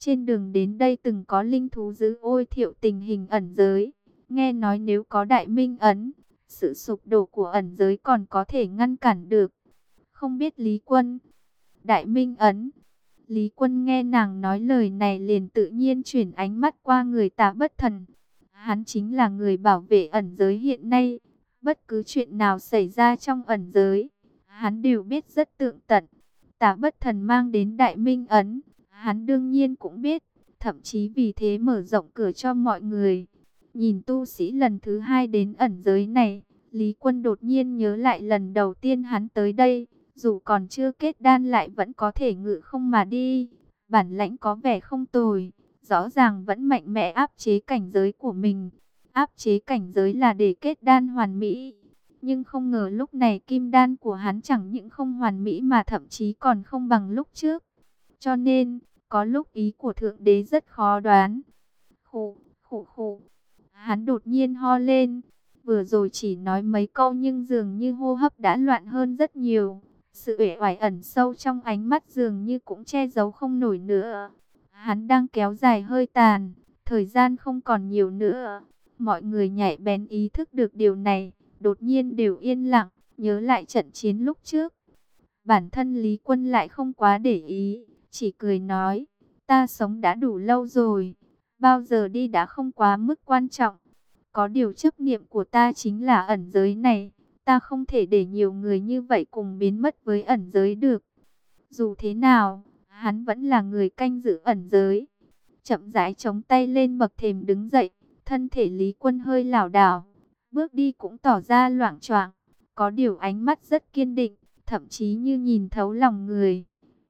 Trên đường đến đây từng có linh thú dữ ôi thiệu tình hình ẩn giới. Nghe nói nếu có đại minh ấn, sự sụp đổ của ẩn giới còn có thể ngăn cản được. Không biết Lý Quân, đại minh ấn. Lý Quân nghe nàng nói lời này liền tự nhiên chuyển ánh mắt qua người Tạ Bất Thần. Hắn chính là người bảo vệ ẩn giới hiện nay. Bất cứ chuyện nào xảy ra trong ẩn giới, hắn đều biết rất tường tận. Tạ Bất Thần mang đến đại minh ấn, hắn đương nhiên cũng biết. Thậm chí vì thế mở rộng cửa cho mọi người. Nhìn tu sĩ lần thứ hai đến ẩn giới này, Lý Quân đột nhiên nhớ lại lần đầu tiên hắn tới đây. Dù còn chưa kết đan lại vẫn có thể ngự không mà đi. Bản lãnh có vẻ không tồi. Rõ ràng vẫn mạnh mẽ áp chế cảnh giới của mình. Áp chế cảnh giới là để kết đan hoàn mỹ. Nhưng không ngờ lúc này kim đan của hắn chẳng những không hoàn mỹ mà thậm chí còn không bằng lúc trước. Cho nên, có lúc ý của Thượng Đế rất khó đoán. Khụ, khụ khụ. Hắn đột nhiên ho lên. Vừa rồi chỉ nói mấy câu nhưng dường như hô hấp đã loạn hơn rất nhiều. Sự uể oải ẩn sâu trong ánh mắt dường như cũng che giấu không nổi nữa. Hắn đang kéo dài hơi tàn, thời gian không còn nhiều nữa. Mọi người nhạy bén ý thức được điều này, đột nhiên đều yên lặng, nhớ lại trận chiến lúc trước. Bản thân Lý Quân lại không quá để ý, chỉ cười nói, ta sống đã đủ lâu rồi, bao giờ đi đã không quá mức quan trọng. Có điều chấp niệm của ta chính là ẩn giới này. Ta không thể để nhiều người như vậy cùng biến mất với ẩn giới được. Dù thế nào, hắn vẫn là người canh giữ ẩn giới. Chậm rãi chống tay lên bậc thềm đứng dậy. Thân thể Lý Quân hơi lảo đảo. Bước đi cũng tỏ ra loạng choạng. Có điều ánh mắt rất kiên định. Thậm chí như nhìn thấu lòng người.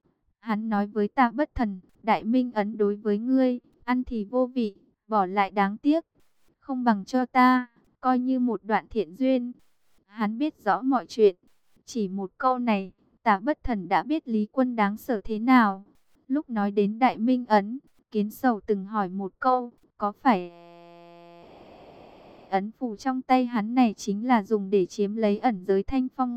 Hắn nói với Tạ Bất Thần, đại minh ấn đối với ngươi, ăn thì vô vị, bỏ lại đáng tiếc. Không bằng cho ta, coi như một đoạn thiện duyên. Hắn biết rõ mọi chuyện. Chỉ một câu này, Tạ Bất Thần đã biết Lý Quân đáng sợ thế nào. Lúc nói đến đại minh ấn, Kiến Sầu từng hỏi một câu, có phải ấn phù trong tay hắn này chính là dùng để chiếm lấy ẩn giới Thanh Phong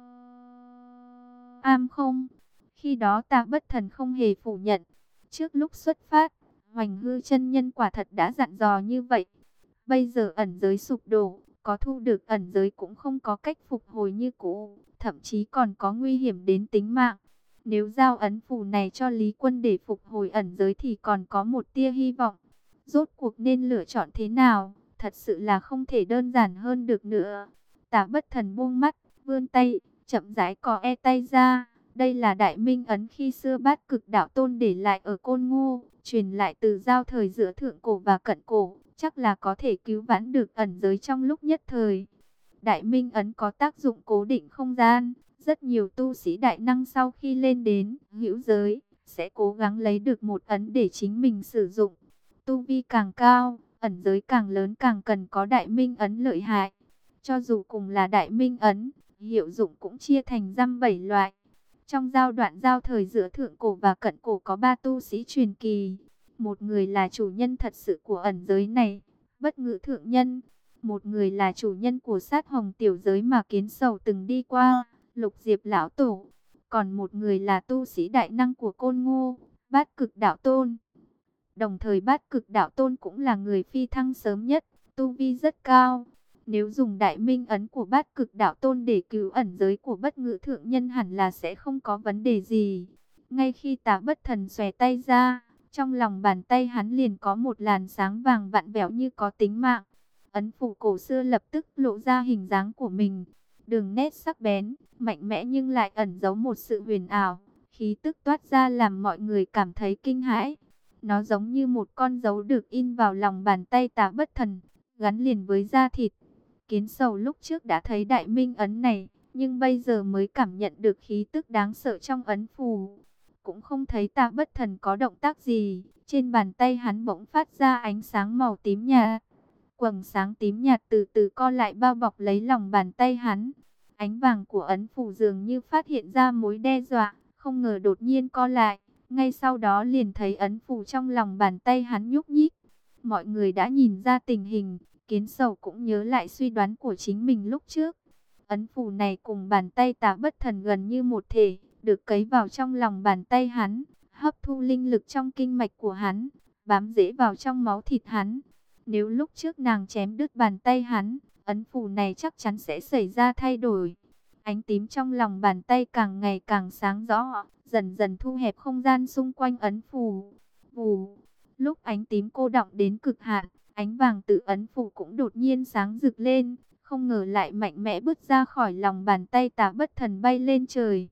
Am không? Khi đó Tạ Bất Thần không hề phủ nhận. Trước lúc xuất phát, Hoành Hư chân nhân quả thật đã dặn dò như vậy. Bây giờ ẩn giới sụp đổ, có thu được ẩn giới cũng không có cách phục hồi như cũ, thậm chí còn có nguy hiểm đến tính mạng. Nếu giao ấn phù này cho Lý Quân để phục hồi ẩn giới thì còn có một tia hy vọng. Rốt cuộc nên lựa chọn thế nào, thật sự là không thể đơn giản hơn được nữa. Tạ Bất Thần buông mắt, vươn tay, chậm rãi cò tay ra. Đây là đại minh ấn khi xưa Bát Cực Đạo Tôn để lại ở Côn Ngô, truyền lại từ giao thời giữa thượng cổ và cận cổ. Chắc là có thể cứu vãn được ẩn giới trong lúc nhất thời. Đại minh ấn có tác dụng cố định không gian. Rất nhiều tu sĩ đại năng sau khi lên đến hữu giới, sẽ cố gắng lấy được một ấn để chính mình sử dụng. Tu vi càng cao, ẩn giới càng lớn càng cần có đại minh ấn lợi hại. Cho dù cùng là đại minh ấn, hiệu dụng cũng chia thành dăm 7 loại. Trong đoạn giao thời giữa thượng cổ và cận cổ có 3 tu sĩ truyền kỳ. Một người là chủ nhân thật sự của ẩn giới này, Bất Ngữ thượng nhân. Một người là chủ nhân của Sát Hồng tiểu giới mà Kiến Sầu từng đi qua, Lục Diệp lão tổ. Còn một người là tu sĩ đại năng của Côn Ngô, Bát Cực Đạo Tôn. Đồng thời Bát Cực Đạo Tôn cũng là người phi thăng sớm nhất, tu vi rất cao. Nếu dùng đại minh ấn của Bát Cực Đạo Tôn để cứu ẩn giới của Bất Ngữ thượng nhân hẳn là sẽ không có vấn đề gì. Ngay khi Tạ Bất Thần xòe tay ra, trong lòng bàn tay hắn liền có một làn sáng vàng vặn vẹo như có tính mạng. Ấn phù cổ xưa lập tức lộ ra hình dáng của mình. Đường nét sắc bén, mạnh mẽ nhưng lại ẩn giấu một sự huyền ảo. Khí tức toát ra làm mọi người cảm thấy kinh hãi. Nó giống như một con dấu được in vào lòng bàn tay Tạ Bất Thần, gắn liền với da thịt. Kiến Sầu lúc trước đã thấy đại minh ấn này, nhưng bây giờ mới cảm nhận được khí tức đáng sợ trong ấn phù. Cũng không thấy Tạ Bất Thần có động tác gì, trên bàn tay hắn bỗng phát ra ánh sáng màu tím nhạt. Quầng sáng tím nhạt từ từ co lại bao bọc lấy lòng bàn tay hắn. Ánh vàng của ấn phù dường như phát hiện ra mối đe dọa, không ngờ đột nhiên co lại. Ngay sau đó liền thấy ấn phù trong lòng bàn tay hắn nhúc nhích. Mọi người đã nhìn ra tình hình, Kiến Sầu cũng nhớ lại suy đoán của chính mình lúc trước. Ấn phù này cùng bàn tay Tạ Bất Thần gần như một thể, được cấy vào trong lòng bàn tay hắn. hấp thu linh lực trong kinh mạch của hắn, bám rễ vào trong máu thịt hắn. Nếu lúc trước nàng chém đứt bàn tay hắn, ấn phù này chắc chắn sẽ xảy ra thay đổi. Ánh tím trong lòng bàn tay càng ngày càng sáng rõ, dần dần thu hẹp không gian xung quanh ấn phù. Vù, lúc ánh tím cô đọng đến cực hạn, ánh vàng tự ấn phù cũng đột nhiên sáng rực lên, không ngờ lại mạnh mẽ bứt ra khỏi lòng bàn tay Tà Bất Thần bay lên trời.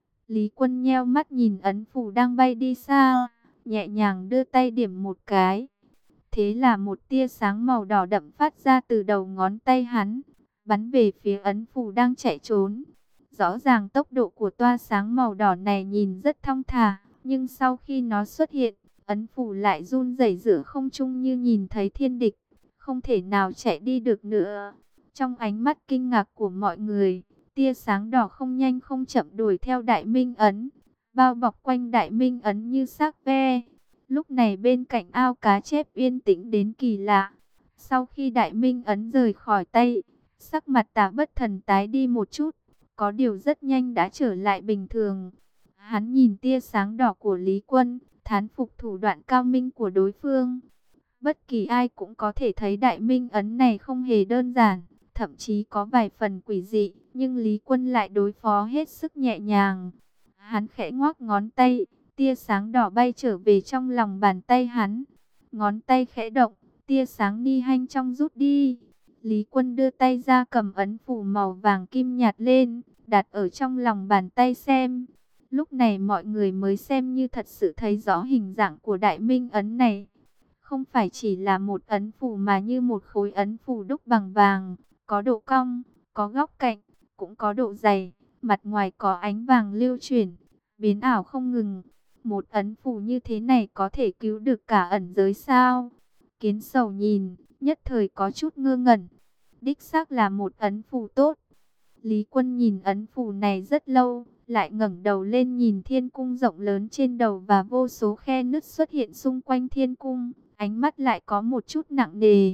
Lý Quân nheo mắt nhìn ấn phù đang bay đi xa, nhẹ nhàng đưa tay điểm một cái. Thế là một tia sáng màu đỏ đậm phát ra từ đầu ngón tay hắn, bắn về phía ấn phù đang chạy trốn. Rõ ràng tốc độ của toa sáng màu đỏ này nhìn rất thong thả, nhưng sau khi nó xuất hiện, ấn phù lại run rẩy giữa không trung như nhìn thấy thiên địch, không thể nào chạy đi được nữa. Trong ánh mắt kinh ngạc của mọi người, tia sáng đỏ không nhanh không chậm đuổi theo Đại Minh Ấn, bao bọc quanh Đại Minh Ấn như xác ve. Lúc này bên cạnh ao cá chép yên tĩnh đến kỳ lạ. Sau khi Đại Minh Ấn rời khỏi tay, sắc mặt Tà Bất Thần tái đi một chút, có điều rất nhanh đã trở lại bình thường. Hắn nhìn tia sáng đỏ của Lý Quân, thán phục thủ đoạn cao minh của đối phương. Bất kỳ ai cũng có thể thấy Đại Minh Ấn này không hề đơn giản, thậm chí có vài phần quỷ dị, nhưng Lý Quân lại đối phó hết sức nhẹ nhàng. Hắn khẽ ngoác ngón tay, tia sáng đỏ bay trở về trong lòng bàn tay hắn. Ngón tay khẽ động, tia sáng ni hanh trong rút đi. Lý Quân đưa tay ra cầm ấn phù màu vàng kim nhạt lên, đặt ở trong lòng bàn tay xem. Lúc này mọi người mới xem như thật sự thấy rõ hình dạng của Đại Minh Ấn này. Không phải chỉ là một ấn phù mà như một khối ấn phù đúc bằng vàng, có độ cong, có góc cạnh, cũng có độ dày, mặt ngoài có ánh vàng lưu chuyển, biến ảo không ngừng. Một ấn phù như thế này có thể cứu được cả ẩn giới sao? Kiến Sầu nhìn, nhất thời có chút ngơ ngẩn. Đích xác là một ấn phù tốt. Lý Quân nhìn ấn phù này rất lâu, lại ngẩng đầu lên nhìn thiên cung rộng lớn trên đầu và vô số khe nứt xuất hiện xung quanh thiên cung, ánh mắt lại có một chút nặng nề.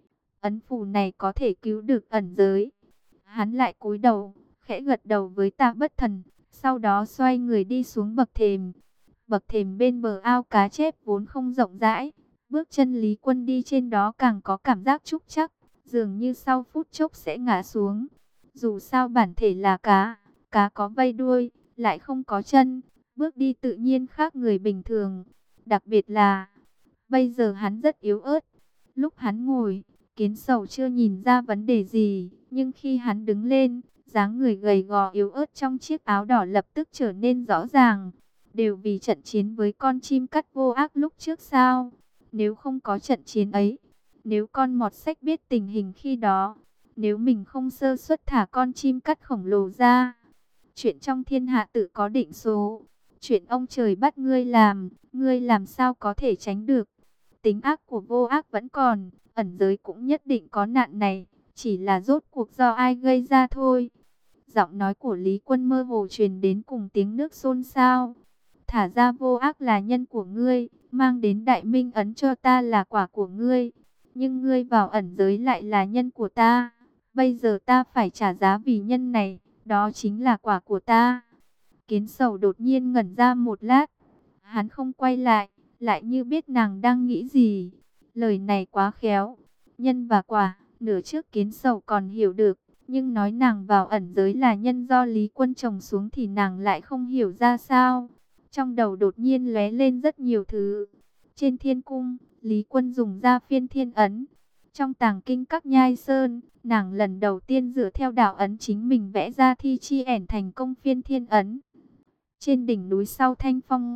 Ấn phù này có thể cứu được ẩn giới. Hắn lại cúi đầu, khẽ gật đầu với Tà Bất Thần, sau đó xoay người đi xuống bậc thềm. Bậc thềm bên bờ ao cá chép vốn không rộng rãi, bước chân Lý Quân đi trên đó càng có cảm giác trúc chắc, dường như sau phút chốc sẽ ngã xuống. Dù sao bản thể là cá, cá có vây đuôi, lại không có chân, bước đi tự nhiên khác người bình thường. Đặc biệt là, bây giờ hắn rất yếu ớt. Lúc hắn ngồi, Kiến Sầu chưa nhìn ra vấn đề gì, nhưng khi hắn đứng lên, dáng người gầy gò yếu ớt trong chiếc áo đỏ lập tức trở nên rõ ràng. Đều vì trận chiến với con chim cắt vô ác lúc trước sao? Nếu không có trận chiến ấy, nếu con mọt sách biết tình hình khi đó, nếu mình không sơ suất thả con chim cắt khổng lồ ra, chuyện trong thiên hạ tự có định số. Chuyện ông trời bắt ngươi làm sao có thể tránh được? Tính ác của vô ác vẫn còn, ẩn giới cũng nhất định có nạn này, chỉ là rốt cuộc do ai gây ra thôi. Giọng nói của Lý Quân mơ hồ truyền đến cùng tiếng nước xôn xao. Thả ra vô ác là nhân của ngươi, mang đến Đại Minh Ấn cho ta là quả của ngươi. Nhưng ngươi vào ẩn giới lại là nhân của ta. Bây giờ ta phải trả giá vì nhân này, đó chính là quả của ta. Kiến Sầu đột nhiên ngẩn ra một lát. Hắn không quay lại, lại như biết nàng đang nghĩ gì. Lời này quá khéo. Nhân và quả, nửa trước Kiến Sầu còn hiểu được. Nhưng nói nàng vào ẩn giới là nhân do Lý Quân trồng xuống thì nàng lại không hiểu ra sao. Trong đầu đột nhiên lóe lên rất nhiều thứ. Trên thiên cung, Lý Quân dùng ra phiên thiên ấn. Trong tàng kinh các nhai sơn, nàng lần đầu tiên dựa theo đạo ấn chính mình vẽ ra thi chi ẻn thành công phiên thiên ấn. Trên đỉnh núi sau Thanh Phong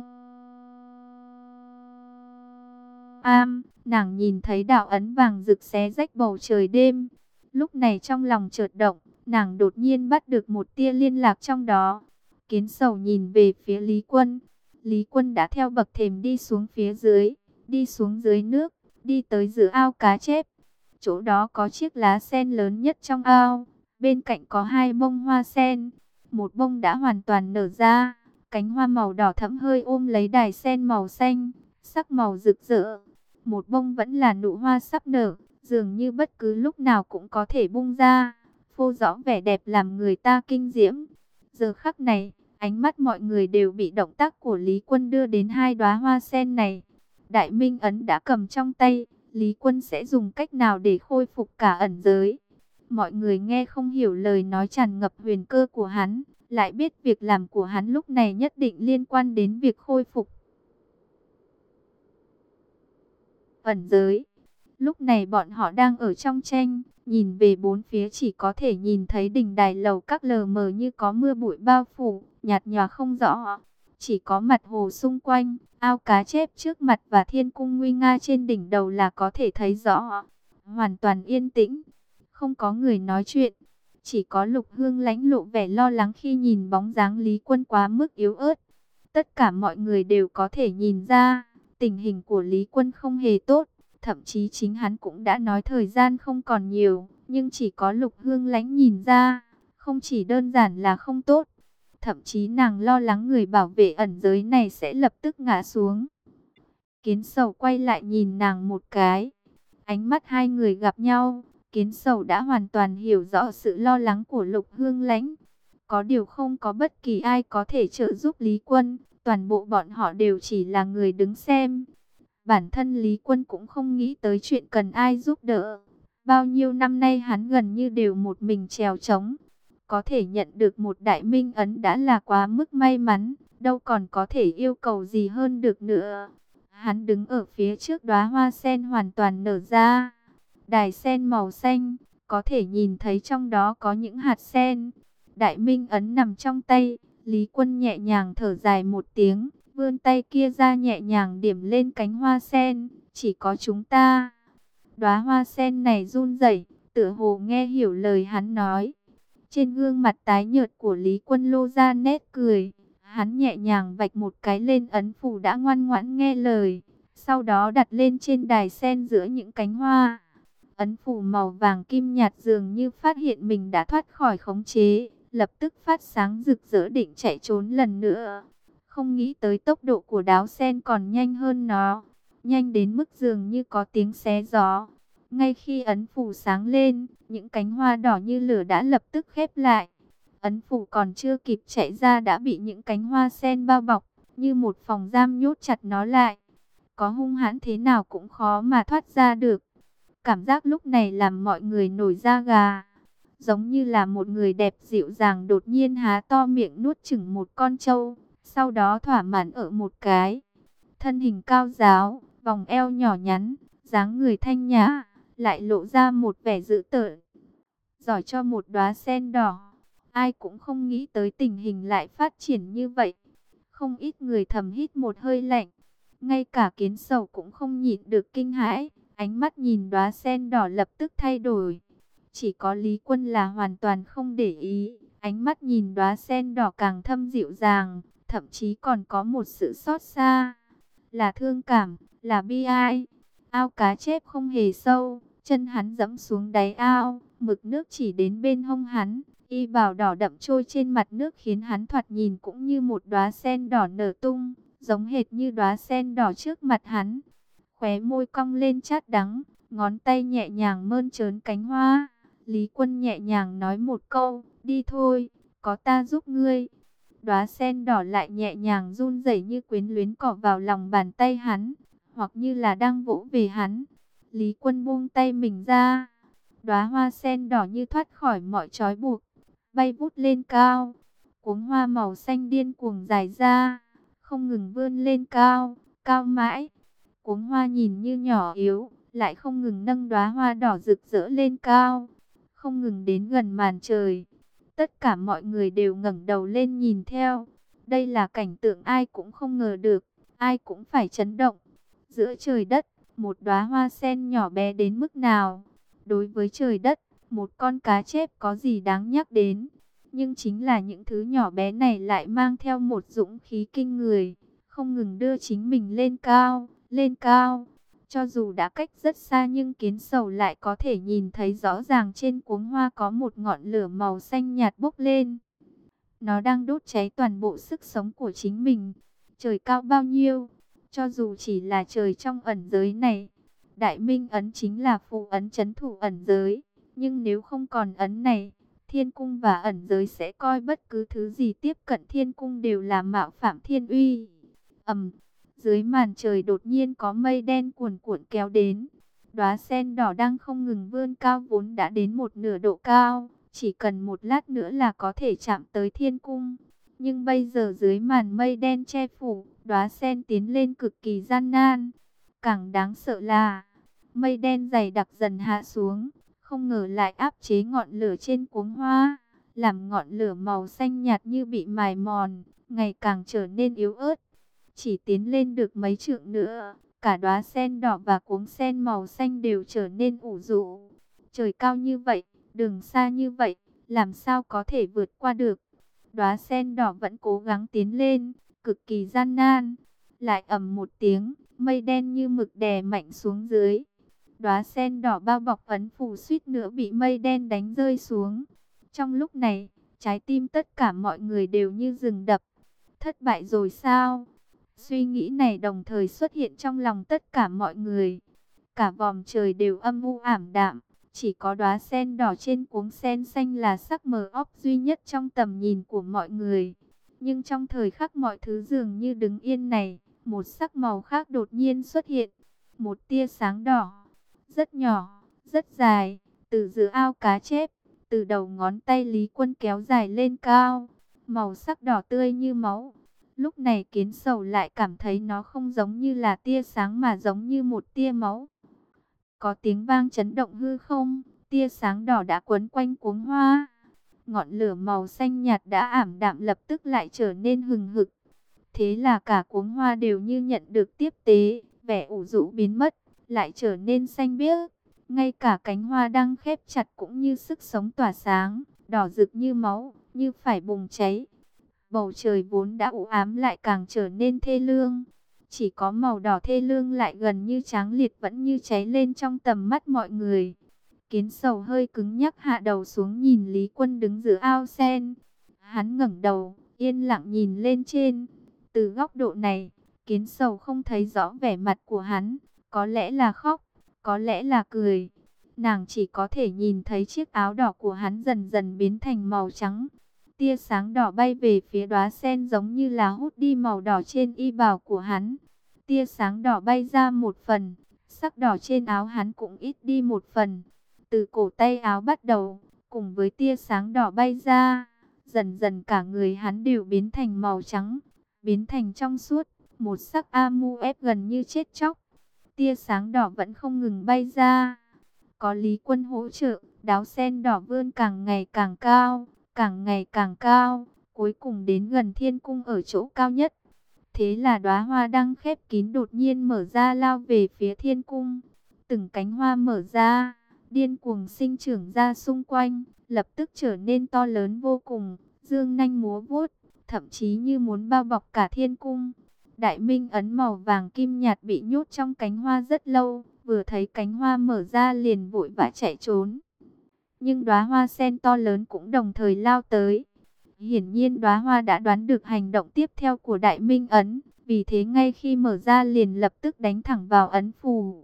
Am, nàng nhìn thấy đạo ấn vàng rực xé rách bầu trời đêm. Lúc này trong lòng chợt động, nàng đột nhiên bắt được một tia liên lạc trong đó. Kiến Sầu nhìn về phía Lý Quân. Lý Quân đã theo bậc thềm đi xuống phía dưới, đi xuống dưới nước, đi tới giữa ao cá chép. Chỗ đó có chiếc lá sen lớn nhất trong ao, bên cạnh có hai bông hoa sen. Một bông đã hoàn toàn nở ra, cánh hoa màu đỏ thẫm hơi ôm lấy đài sen màu xanh, sắc màu rực rỡ. Một bông vẫn là nụ hoa sắp nở, dường như bất cứ lúc nào cũng có thể bung ra, phô rõ vẻ đẹp làm người ta kinh diễm. Giờ khắc này, Ánh mắt mọi người đều bị động tác của Lý Quân đưa đến hai đóa hoa sen này. Đại Minh ấn đã cầm trong tay, Lý Quân sẽ dùng cách nào để khôi phục cả ẩn giới? Mọi người nghe không hiểu lời nói tràn ngập huyền cơ của hắn, lại biết việc làm của hắn lúc này nhất định liên quan đến việc khôi phục ẩn giới. Lúc này bọn họ đang ở trong tranh, nhìn về bốn phía chỉ có thể nhìn thấy đỉnh đài lầu các lờ mờ như có mưa bụi bao phủ, nhạt nhòa không rõ. Chỉ có mặt hồ xung quanh, ao cá chép trước mặt và thiên cung nguy nga trên đỉnh đầu là có thể thấy rõ. Hoàn toàn yên tĩnh, không có người nói chuyện. Chỉ có Lục Hương Lãnh lộ vẻ lo lắng khi nhìn bóng dáng Lý Quân quá mức yếu ớt. Tất cả mọi người đều có thể nhìn ra, tình hình của Lý Quân không hề tốt. Thậm chí chính hắn cũng đã nói thời gian không còn nhiều, nhưng chỉ có Lục Hương Lãnh nhìn ra, không chỉ đơn giản là không tốt. Thậm chí nàng lo lắng người bảo vệ ẩn giới này sẽ lập tức ngã xuống. Kiến Sầu quay lại nhìn nàng một cái. Ánh mắt hai người gặp nhau, Kiến Sầu đã hoàn toàn hiểu rõ sự lo lắng của Lục Hương Lãnh. Có điều không có bất kỳ ai có thể trợ giúp Lý Quân, toàn bộ bọn họ đều chỉ là người đứng xem. Bản thân Lý Quân cũng không nghĩ tới chuyện cần ai giúp đỡ. Bao nhiêu năm nay hắn gần như đều một mình trèo trống. Có thể nhận được một đại minh ấn đã là quá mức may mắn, đâu còn có thể yêu cầu gì hơn được nữa. Hắn đứng ở phía trước đóa hoa sen hoàn toàn nở ra. Đài sen màu xanh, có thể nhìn thấy trong đó có những hạt sen. Đại minh ấn nằm trong tay, Lý Quân nhẹ nhàng thở dài một tiếng, vươn tay kia ra nhẹ nhàng điểm lên cánh hoa sen. Chỉ có chúng ta. Đóa hoa sen này run rẩy, tựa hồ nghe hiểu lời hắn nói. Trên gương mặt tái nhợt của Lý Quân lô ra nét cười. Hắn nhẹ nhàng vạch một cái lên ấn phù đã ngoan ngoãn nghe lời. Sau đó đặt lên trên đài sen giữa những cánh hoa. Ấn phù màu vàng kim nhạt dường như phát hiện mình đã thoát khỏi khống chế. Lập tức phát sáng rực rỡ định chạy trốn lần nữa. Không nghĩ tới tốc độ của đáo sen còn nhanh hơn nó. Nhanh đến mức dường như có tiếng xé gió. Ngay khi ấn phù sáng lên, những cánh hoa đỏ như lửa đã lập tức khép lại. Ấn phù còn chưa kịp chạy ra đã bị những cánh hoa sen bao bọc, như một phòng giam nhốt chặt nó lại. Có hung hãn thế nào cũng khó mà thoát ra được. Cảm giác lúc này làm mọi người nổi da gà. Giống như là một người đẹp dịu dàng đột nhiên há to miệng nuốt chửng một con trâu, sau đó thỏa mãn ở một cái. Thân hình cao ráo, vòng eo nhỏ nhắn, dáng người thanh nhã, lại lộ ra một vẻ dữ tợn. Giỏi cho một đóa sen đỏ. Ai cũng không nghĩ tới tình hình lại phát triển như vậy. Không ít người thầm hít một hơi lạnh. Ngay cả Kiến Sầu cũng không nhịn được kinh hãi. Ánh mắt nhìn đóa sen đỏ lập tức thay đổi. Chỉ có Lý Quân là hoàn toàn không để ý. Ánh mắt nhìn đóa sen đỏ càng thâm dịu dàng. Thậm chí còn có một sự xót xa. Là thương cảm, là bi ai. Ao cá chép không hề sâu. Chân hắn dẫm xuống đáy ao. Mực nước chỉ đến bên hông hắn. Y bào đỏ đậm trôi trên mặt nước khiến hắn thoạt nhìn cũng như một đóa sen đỏ nở tung. Giống hệt như đóa sen đỏ trước mặt hắn. Khóe môi cong lên chát đắng. Ngón tay nhẹ nhàng mơn trớn cánh hoa. Lý Quân nhẹ nhàng nói một câu. Đi thôi, có ta giúp ngươi. Đóa sen đỏ lại nhẹ nhàng run rẩy như quyến luyến cỏ vào lòng bàn tay hắn. Hoặc như là đang vỗ về hắn. Lý Quân buông tay mình ra. Đóa hoa sen đỏ như thoát khỏi mọi trói buộc, bay vút lên cao. Cuống hoa màu xanh điên cuồng dài ra, không ngừng vươn lên cao, cao mãi. Cuống hoa nhìn như nhỏ yếu, lại không ngừng nâng đóa hoa đỏ rực rỡ lên cao, không ngừng đến gần màn trời. Tất cả mọi người đều ngẩng đầu lên nhìn theo. Đây là cảnh tượng ai cũng không ngờ được, ai cũng phải chấn động. Giữa trời đất, một đóa hoa sen nhỏ bé đến mức nào? Đối với trời đất, một con cá chép có gì đáng nhắc đến. Nhưng chính là những thứ nhỏ bé này lại mang theo một dũng khí kinh người, không ngừng đưa chính mình lên cao, lên cao. Cho dù đã cách rất xa nhưng Kiến Sầu lại có thể nhìn thấy rõ ràng trên cuống hoa có một ngọn lửa màu xanh nhạt bốc lên. Nó đang đốt cháy toàn bộ sức sống của chính mình. Trời cao bao nhiêu, cho dù chỉ là trời trong ẩn giới này. Đại Minh ấn chính là phù ấn trấn thủ ẩn giới. Nhưng nếu không còn ấn này, Thiên cung và ẩn giới sẽ coi bất cứ thứ gì tiếp cận thiên cung đều là mạo phạm thiên uy. Dưới màn trời đột nhiên có mây đen cuồn cuộn kéo đến. Đóa sen đỏ đang không ngừng vươn cao vốn đã đến một nửa độ cao, chỉ cần một lát nữa là có thể chạm tới thiên cung. Nhưng bây giờ dưới màn mây đen che phủ, đóa sen tiến lên cực kỳ gian nan. Càng đáng sợ là mây đen dày đặc dần hạ xuống, không ngờ lại áp chế ngọn lửa trên cuống hoa, làm ngọn lửa màu xanh nhạt như bị mài mòn, ngày càng trở nên yếu ớt. Chỉ tiến lên được mấy trượng nữa, cả đóa sen đỏ và cuống sen màu xanh đều trở nên ủ rũ. Trời cao như vậy, đường xa như vậy, làm sao có thể vượt qua được? Đóa sen đỏ vẫn cố gắng tiến lên, cực kỳ gian nan. Lại ầm một tiếng, mây đen như mực đè mạnh xuống dưới. Đóa sen đỏ bao bọc ấn phù suýt nữa bị mây đen đánh rơi xuống. Trong lúc này, trái tim tất cả mọi người đều như dừng đập. Thất bại rồi sao? Suy nghĩ này đồng thời xuất hiện trong lòng tất cả mọi người. Cả vòm trời đều âm u ảm đạm. Chỉ có đóa sen đỏ trên cuống sen xanh là sắc mờ óc duy nhất trong tầm nhìn của mọi người. Nhưng trong thời khắc mọi thứ dường như đứng yên này, một sắc màu khác đột nhiên xuất hiện. Một tia sáng đỏ, rất nhỏ, rất dài, từ giữa ao cá chép, từ đầu ngón tay Lý Quân kéo dài lên cao. Màu sắc đỏ tươi như máu. Lúc này Kiến Sầu lại cảm thấy nó không giống như là tia sáng mà giống như một tia máu. Có tiếng vang chấn động hư không, tia sáng đỏ đã quấn quanh cuống hoa. Ngọn lửa màu xanh nhạt đã ảm đạm lập tức lại trở nên hừng hực. Thế là cả cuống hoa đều như nhận được tiếp tế, vẻ ủ rũ biến mất, lại trở nên xanh biếc. Ngay cả cánh hoa đang khép chặt cũng như sức sống tỏa sáng, đỏ rực như máu, như phải bùng cháy. Bầu trời vốn đã u ám lại càng trở nên thê lương. Chỉ có màu đỏ thê lương lại gần như tráng liệt vẫn như cháy lên trong tầm mắt mọi người. Kiến Sầu hơi cứng nhắc hạ đầu xuống nhìn Lý Quân đứng giữa ao sen. Hắn ngẩng đầu, yên lặng nhìn lên trên. Từ góc độ này, Kiến Sầu không thấy rõ vẻ mặt của hắn. Có lẽ là khóc, có lẽ là cười. Nàng chỉ có thể nhìn thấy chiếc áo đỏ của hắn dần dần biến thành màu trắng. Tia sáng đỏ bay về phía đóa sen giống như là hút đi màu đỏ trên y bào của hắn. Tia sáng đỏ bay ra một phần, sắc đỏ trên áo hắn cũng ít đi một phần. Từ cổ tay áo bắt đầu, cùng với tia sáng đỏ bay ra, dần dần cả người hắn đều biến thành màu trắng, biến thành trong suốt, một sắc amu ép gần như chết chóc. Tia sáng đỏ vẫn không ngừng bay ra. Có Lý Quân hỗ trợ, đóa sen đỏ vươn càng ngày càng cao, càng ngày càng cao, cuối cùng đến gần thiên cung ở chỗ cao nhất. Thế là đóa hoa đang khép kín đột nhiên mở ra lao về phía thiên cung. Từng cánh hoa mở ra, điên cuồng sinh trưởng ra xung quanh, lập tức trở nên to lớn vô cùng, dương nanh múa vuốt, thậm chí như muốn bao bọc cả thiên cung. Đại minh ấn màu vàng kim nhạt bị nhốt trong cánh hoa rất lâu, vừa thấy cánh hoa mở ra liền vội vã chạy trốn. Nhưng đóa hoa sen to lớn cũng đồng thời lao tới. Hiển nhiên đóa hoa đã đoán được hành động tiếp theo của Đại Minh ấn, vì thế ngay khi mở ra liền lập tức đánh thẳng vào ấn phù.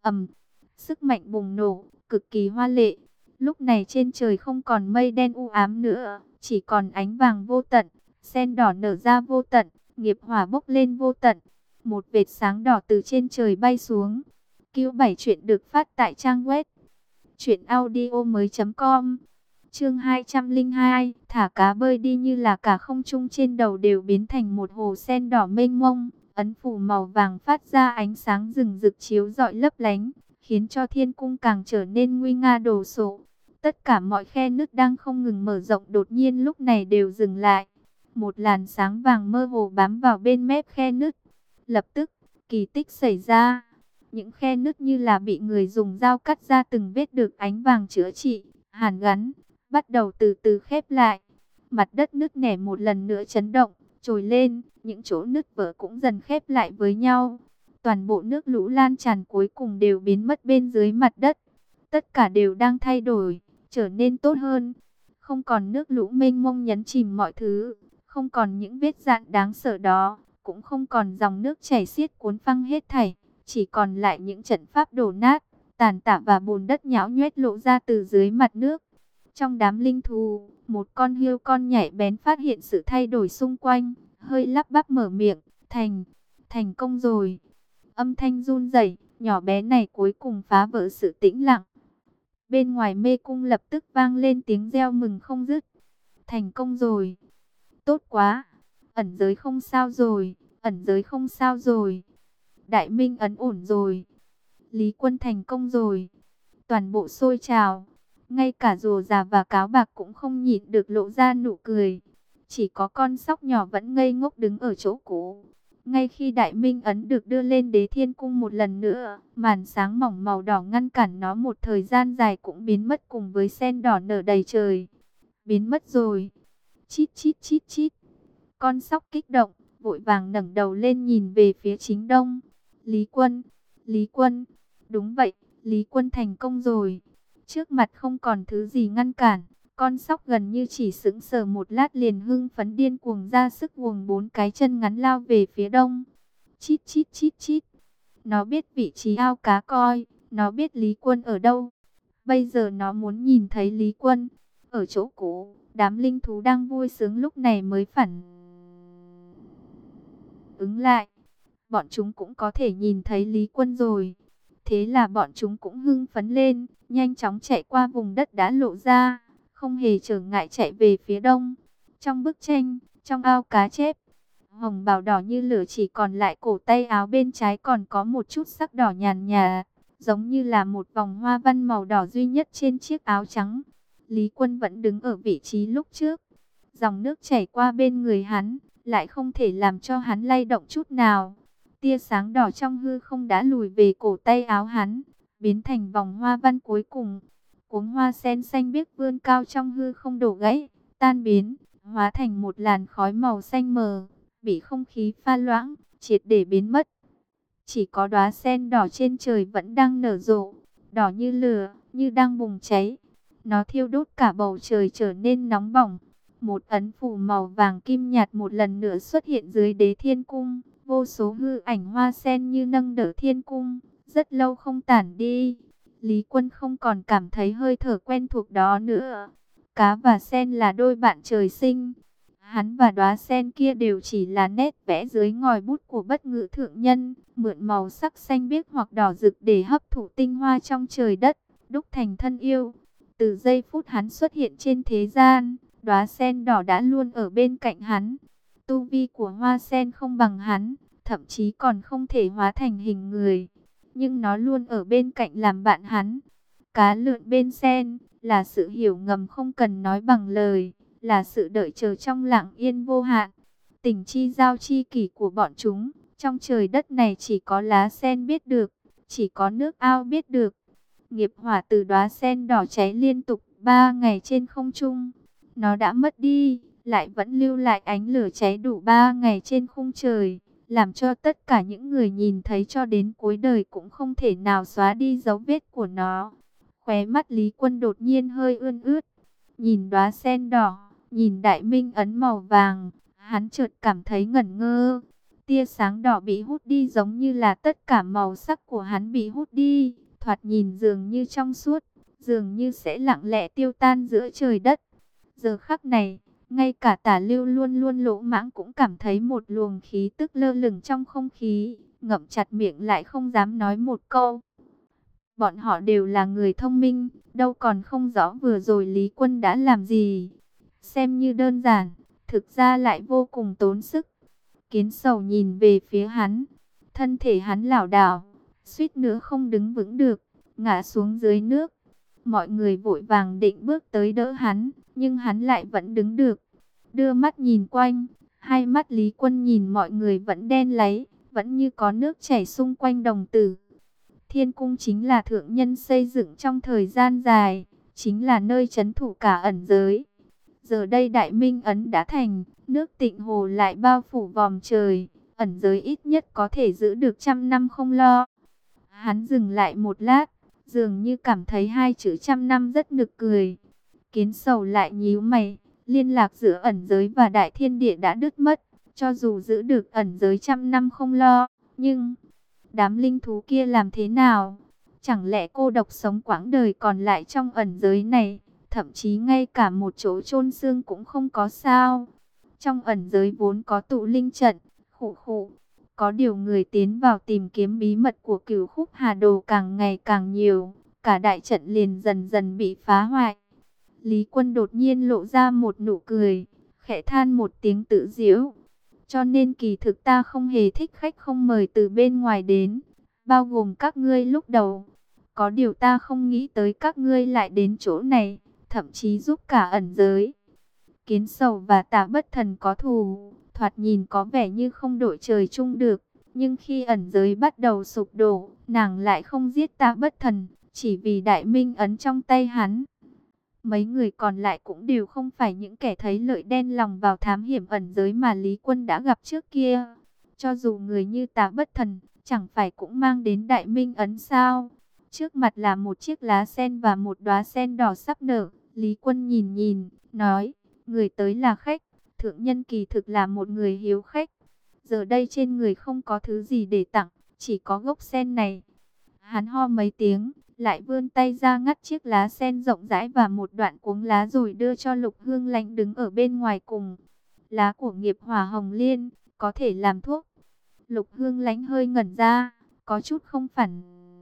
Sức mạnh bùng nổ, cực kỳ hoa lệ. Lúc này trên trời không còn mây đen u ám nữa, chỉ còn ánh vàng vô tận, sen đỏ nở ra vô tận, nghiệp hỏa bốc lên vô tận. Một vệt sáng đỏ từ trên trời bay xuống. Q7 chuyện được phát tại trang web truyệnaudiomoi.com. Chương 202, thả cá bơi đi như là cả không trung trên đầu đều biến thành một hồ sen đỏ mênh mông, ấn phù màu vàng phát ra ánh sáng rừng rực chiếu rọi lấp lánh, khiến cho thiên cung càng trở nên nguy nga đồ sộ. Tất cả mọi khe nứt đang không ngừng mở rộng đột nhiên lúc này đều dừng lại. Một làn sáng vàng mơ hồ bám vào bên mép khe nứt. Lập tức, kỳ tích xảy ra. Những khe nứt như là bị người dùng dao cắt ra từng vết được ánh vàng chữa trị, hàn gắn, bắt đầu từ từ khép lại. Mặt đất nứt nẻ một lần nữa chấn động, trồi lên, những chỗ nứt vỡ cũng dần khép lại với nhau. Toàn bộ nước lũ lan tràn cuối cùng đều biến mất bên dưới mặt đất. Tất cả đều đang thay đổi, trở nên tốt hơn. Không còn nước lũ mênh mông nhấn chìm mọi thứ, không còn những vết dạn đáng sợ đó, cũng không còn dòng nước chảy xiết cuốn phăng hết thảy. Chỉ còn lại những trận pháp đổ nát, tàn tạ và bùn đất nhão nhoét lộ ra từ dưới mặt nước. Trong đám linh thú, một con hươu con nhảy bén phát hiện sự thay đổi xung quanh, hơi lắp bắp mở miệng, thành công rồi. Âm thanh run rẩy, nhỏ bé này cuối cùng phá vỡ sự tĩnh lặng. Bên ngoài mê cung lập tức vang lên tiếng reo mừng không dứt. Thành công rồi. Tốt quá. Ẩn giới không sao rồi. Ẩn giới không sao rồi. Đại Minh ấn ổn rồi. Lý Quân thành công rồi. Toàn bộ sôi trào. Ngay cả rùa già và cáo bạc cũng không nhịn được lộ ra nụ cười. Chỉ có con sóc nhỏ vẫn ngây ngốc đứng ở chỗ cũ. Ngay khi Đại Minh ấn được đưa lên Đế Thiên Cung một lần nữa, màn sáng mỏng màu đỏ ngăn cản nó một thời gian dài cũng biến mất cùng với sen đỏ nở đầy trời. Biến mất rồi. Chít chít chít chít. Con sóc kích động, vội vàng ngẩng đầu lên nhìn về phía chính đông. Lý Quân, Lý Quân. Đúng vậy, Lý Quân thành công rồi. Trước mặt không còn thứ gì ngăn cản. Con sóc gần như chỉ sững sờ một lát liền hưng phấn điên cuồng ra sức vuồng bốn cái chân ngắn lao về phía đông. Chít chít chít chít. Nó biết vị trí ao cá coi, nó biết Lý Quân ở đâu. Bây giờ nó muốn nhìn thấy Lý Quân. Ở chỗ cũ, đám linh thú đang vui sướng lúc này mới phản ứng lại. Bọn chúng cũng có thể nhìn thấy Lý Quân rồi. Thế là bọn chúng cũng hưng phấn lên, nhanh chóng chạy qua vùng đất đã lộ ra, không hề trở ngại chạy về phía đông. Trong bức tranh, trong ao cá chép, hồng bào đỏ như lửa chỉ còn lại cổ tay áo bên trái còn có một chút sắc đỏ nhàn nhạt, giống như là một vòng hoa văn màu đỏ duy nhất trên chiếc áo trắng. Lý Quân vẫn đứng ở vị trí lúc trước. Dòng nước chảy qua bên người hắn, lại không thể làm cho hắn lay động chút nào. Tia sáng đỏ trong hư không đã lùi về cổ tay áo hắn, biến thành vòng hoa văn cuối cùng. Cuống hoa sen xanh biếc vươn cao trong hư không đổ gãy, tan biến, hóa thành một làn khói màu xanh mờ, bị không khí pha loãng, triệt để biến mất. Chỉ có đóa sen đỏ trên trời vẫn đang nở rộ, đỏ như lửa, như đang bùng cháy. Nó thiêu đốt cả bầu trời trở nên nóng bỏng. Một ấn phù màu vàng kim nhạt một lần nữa xuất hiện dưới Đế Thiên Cung. Vô số hư ảnh hoa sen như nâng đỡ thiên cung, rất lâu không tản đi. Lý Quân không còn cảm thấy hơi thở quen thuộc đó nữa. Cá và sen là đôi bạn trời sinh. Hắn và đóa sen kia đều chỉ là nét vẽ dưới ngòi bút của Bất Ngữ Thượng Nhân, mượn màu sắc xanh biếc hoặc đỏ rực để hấp thụ tinh hoa trong trời đất, đúc thành thân yêu. Từ giây phút hắn xuất hiện trên thế gian, đóa sen đỏ đã luôn ở bên cạnh hắn. Tu vi của hoa sen không bằng hắn, thậm chí còn không thể hóa thành hình người, nhưng nó luôn ở bên cạnh làm bạn hắn. Cá lượn bên sen là sự hiểu ngầm không cần nói bằng lời, là sự đợi chờ trong lặng yên vô hạn. Tình chi giao chi kỷ của bọn chúng, trong trời đất này chỉ có lá sen biết được, chỉ có nước ao biết được. Nghiệp hỏa từ đóa sen đỏ cháy liên tục 3 ngày trên không trung. Nó đã mất đi, lại vẫn lưu lại ánh lửa cháy đủ 3 ngày trên khung trời, làm cho tất cả những người nhìn thấy cho đến cuối đời cũng không thể nào xóa đi dấu vết của nó. Khóe mắt Lý Quân đột nhiên hơi ươn ướt, nhìn đóa sen đỏ, nhìn Đại Minh ấn màu vàng, hắn chợt cảm thấy ngẩn ngơ. Tia sáng đỏ bị hút đi giống như là tất cả màu sắc của hắn bị hút đi, thoạt nhìn dường như trong suốt, dường như sẽ lặng lẽ tiêu tan giữa trời đất. Giờ khắc này, ngay cả Tả Lưu luôn luôn lỗ mãng cũng cảm thấy một luồng khí tức lơ lửng trong không khí, ngậm chặt miệng lại không dám nói một câu. Bọn họ đều là người thông minh, đâu còn không rõ vừa rồi Lý Quân đã làm gì. Xem như đơn giản, thực ra lại vô cùng tốn sức. Kiến Sầu nhìn về phía hắn, thân thể hắn lảo đảo, suýt nữa không đứng vững được, ngã xuống dưới nước. Mọi người vội vàng định bước tới đỡ hắn, nhưng hắn lại vẫn đứng được. Đưa mắt nhìn quanh, hai mắt Lý Quân nhìn mọi người vẫn đen láy, vẫn như có nước chảy xung quanh đồng tử. Thiên cung chính là thượng nhân xây dựng trong thời gian dài, chính là nơi trấn thủ cả ẩn giới. Giờ đây Đại Minh ấn đã thành, nước Tịnh Hồ lại bao phủ vòm trời, ẩn giới ít nhất có thể giữ được 100 năm không lo. Hắn dừng lại một lát, dường như cảm thấy hai chữ 100 năm rất nực cười. Kiến Sầu lại nhíu mày, liên lạc giữa ẩn giới và đại thiên địa đã đứt mất, cho dù giữ được ẩn giới 100 năm không lo, nhưng đám linh thú kia làm thế nào? Chẳng lẽ cô độc sống quãng đời còn lại trong ẩn giới này, thậm chí ngay cả một chỗ chôn xương cũng không có sao. Trong ẩn giới vốn có tụ linh trận, khụ khụ. Có điều người tiến vào tìm kiếm bí mật của Cửu Khúc Hà Đồ càng ngày càng nhiều, cả đại trận liền dần dần bị phá hoại. Lý Quân đột nhiên lộ ra một nụ cười, khẽ than một tiếng tự giễu. Cho nên kỳ thực ta không hề thích khách không mời từ bên ngoài đến, bao gồm các ngươi lúc đầu. Có điều ta không nghĩ tới các ngươi lại đến chỗ này, thậm chí giúp cả ẩn giới. Kiến Sầu và Tả Bất Thần có thù, thoạt nhìn có vẻ như không đội trời chung được. Nhưng khi ẩn giới bắt đầu sụp đổ, nàng lại không giết Tả Bất Thần, chỉ vì đại minh ấn trong tay hắn. Mấy người còn lại cũng đều không phải những kẻ thấy lợi đen lòng vào thám hiểm ẩn giới mà Lý Quân đã gặp trước kia. Cho dù người như Tả Bất Thần, chẳng phải cũng mang đến đại minh ấn sao? Trước mặt là một chiếc lá sen và một đóa sen đỏ sắp nở. Lý Quân nhìn nhìn, nói, người tới là khách, thượng nhân kỳ thực là một người hiếu khách. Giờ đây trên người không có thứ gì để tặng, chỉ có gốc sen này. Hắn ho mấy tiếng, lại vươn tay ra ngắt chiếc lá sen rộng rãi và một đoạn cuống lá rồi đưa cho Lục Hương Lãnh đứng ở bên ngoài cùng. Lá của nghiệp hỏa hồng liên, có thể làm thuốc. Lục Hương Lãnh hơi ngẩn ra, có chút không phản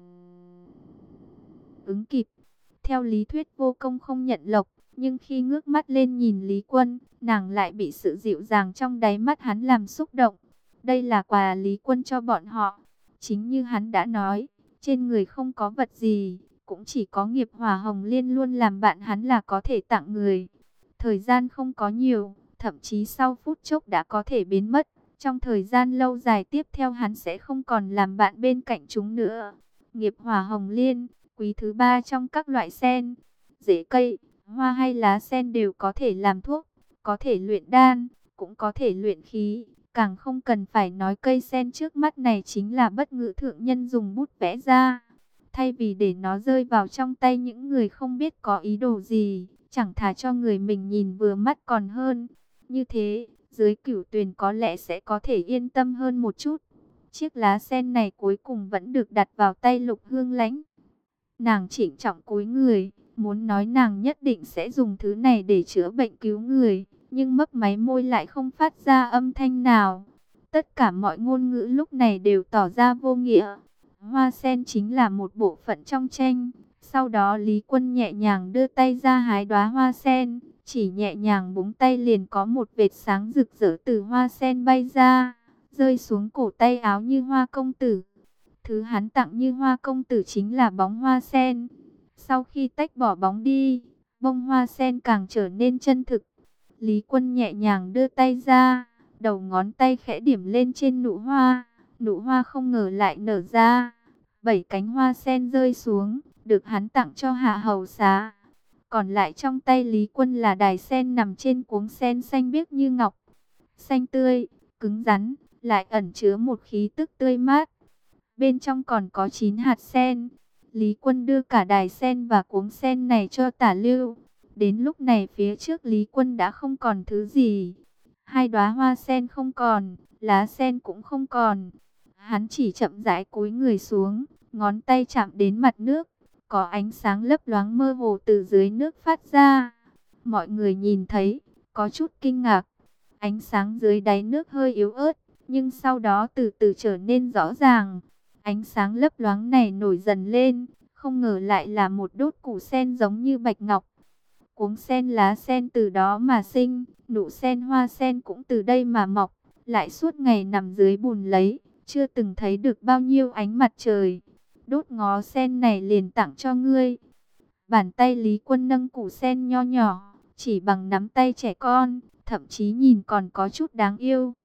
ứng kịp. Theo lý thuyết vô công không nhận lộc, nhưng khi ngước mắt lên nhìn Lý Quân, nàng lại bị sự dịu dàng trong đáy mắt hắn làm xúc động. Đây là quà Lý Quân cho bọn họ. Chính như hắn đã nói, trên người không có vật gì, cũng chỉ có nghiệp hỏa hồng liên luôn làm bạn hắn là có thể tặng người. Thời gian không có nhiều, thậm chí sau phút chốc đã có thể biến mất. Trong thời gian lâu dài tiếp theo hắn sẽ không còn làm bạn bên cạnh chúng nữa. Nghiệp hỏa hồng liên, quý thứ ba trong các loại sen. Rễ cây, hoa hay lá sen đều có thể làm thuốc, có thể luyện đan, cũng có thể luyện khí. Càng không cần phải nói cây sen trước mắt này chính là Bất Ngữ thượng nhân dùng bút vẽ ra. Thay vì để nó rơi vào trong tay những người không biết có ý đồ gì, chẳng thà cho người mình nhìn vừa mắt còn hơn. Như thế, dưới Cửu Tuyền có lẽ sẽ có thể yên tâm hơn một chút. Chiếc lá sen này cuối cùng vẫn được đặt vào tay Lục Hương Lãnh. Nàng trịnh trọng cúi người, muốn nói nàng nhất định sẽ dùng thứ này để chữa bệnh cứu người, nhưng mấp máy môi lại không phát ra âm thanh nào. Tất cả mọi ngôn ngữ lúc này đều tỏ ra vô nghĩa. Hoa sen chính là một bộ phận trong tranh. Sau đó Lý Quân nhẹ nhàng đưa tay ra hái đóa hoa sen, chỉ nhẹ nhàng búng tay liền có một vệt sáng rực rỡ từ hoa sen bay ra, rơi xuống cổ tay áo Như Hoa công tử. Thứ hắn tặng Như Hoa công tử chính là bóng hoa sen. Sau khi tách bỏ bóng đi, bông hoa sen càng trở nên chân thực. Lý Quân nhẹ nhàng đưa tay ra, đầu ngón tay khẽ điểm lên trên nụ hoa. Nụ hoa không ngờ lại nở ra. 7 cánh hoa sen rơi xuống, được hắn tặng cho Hạ Hầu Xá. Còn lại trong tay Lý Quân là đài sen nằm trên cuống sen xanh biếc như ngọc. Xanh tươi, cứng rắn, lại ẩn chứa một khí tức tươi mát. Bên trong còn có 9 hạt sen. Lý Quân đưa cả đài sen và cuống sen này cho Tả Lưu. Đến lúc này phía trước Lý Quân đã không còn thứ gì. 2 đóa hoa sen không còn, lá sen cũng không còn. Hắn chỉ chậm rãi cúi người xuống, ngón tay chạm đến mặt nước. Có ánh sáng lấp loáng mơ hồ từ dưới nước phát ra. Mọi người nhìn thấy, có chút kinh ngạc. Ánh sáng dưới đáy nước hơi yếu ớt, nhưng sau đó từ từ trở nên rõ ràng. Ánh sáng lấp loáng này nổi dần lên, không ngờ lại là một đốt củ sen giống như bạch ngọc. Cuống sen lá sen từ đó mà sinh, nụ sen hoa sen cũng từ đây mà mọc, lại suốt ngày nằm dưới bùn lấy, chưa từng thấy được bao nhiêu ánh mặt trời. Đốt ngó sen này liền tặng cho ngươi. Bàn tay Lý Quân nâng củ sen nho nhỏ, chỉ bằng nắm tay trẻ con, thậm chí nhìn còn có chút đáng yêu.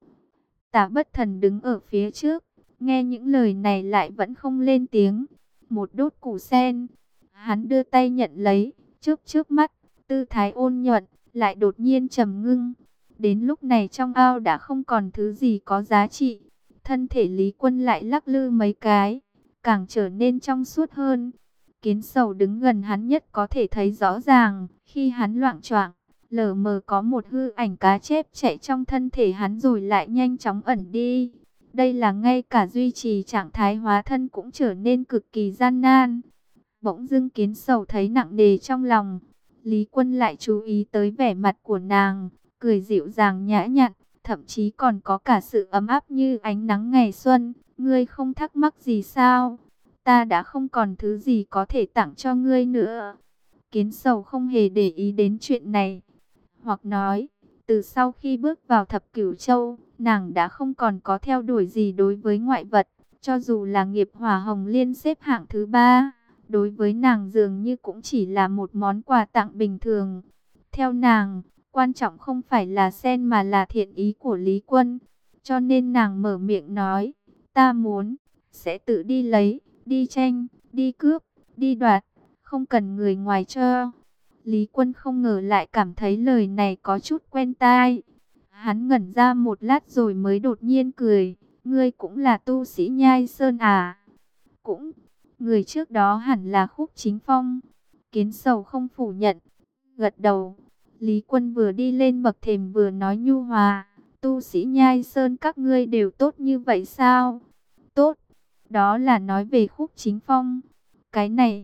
Tả Bất Thần đứng ở phía trước, nghe những lời này lại vẫn không lên tiếng. Một đốt củ sen, hắn đưa tay nhận lấy, chớp chớp mắt, tư thái ôn nhuận, lại đột nhiên trầm ngưng. Đến lúc này trong ao đã không còn thứ gì có giá trị. Thân thể Lý Quân lại lắc lư mấy cái, càng trở nên trong suốt hơn. Kiến Sầu đứng gần hắn nhất có thể thấy rõ ràng, khi hắn loạng choạng, lờ mờ có một hư ảnh cá chép chạy trong thân thể hắn rồi lại nhanh chóng ẩn đi. Đây là ngay cả duy trì trạng thái hóa thân cũng trở nên cực kỳ gian nan. Bỗng dưng Kiến Sầu thấy nặng nề trong lòng. Lý Quân lại chú ý tới vẻ mặt của nàng, cười dịu dàng nhã nhặn, thậm chí còn có cả sự ấm áp như ánh nắng ngày xuân. Ngươi không thắc mắc gì sao? Ta đã không còn thứ gì có thể tặng cho ngươi nữa. Kiến Sầu không hề để ý đến chuyện này, hoặc nói, từ sau khi bước vào Thập Cửu Châu, nàng đã không còn có theo đuổi gì đối với ngoại vật, cho dù là nghiệp hỏa hồng liên xếp hạng thứ 3, đối với nàng dường như cũng chỉ là một món quà tặng bình thường. Theo nàng, quan trọng không phải là sen mà là thiện ý của Lý Quân, cho nên nàng mở miệng nói, ta muốn, sẽ tự đi lấy, đi tranh, đi cướp, đi đoạt, không cần người ngoài cho. Lý Quân không ngờ lại cảm thấy lời này có chút quen tai. Hắn ngẩn ra một lát rồi mới đột nhiên cười. Ngươi cũng là tu sĩ Nhai Sơn à? Cũng, người trước đó hẳn là Khúc Chính Phong. Kiến Sầu không phủ nhận, gật đầu. Lý Quân vừa đi lên bậc thềm vừa nói nhu hòa. Tu sĩ Nhai Sơn các ngươi đều tốt như vậy sao? Tốt, đó là nói về Khúc Chính Phong. Cái này...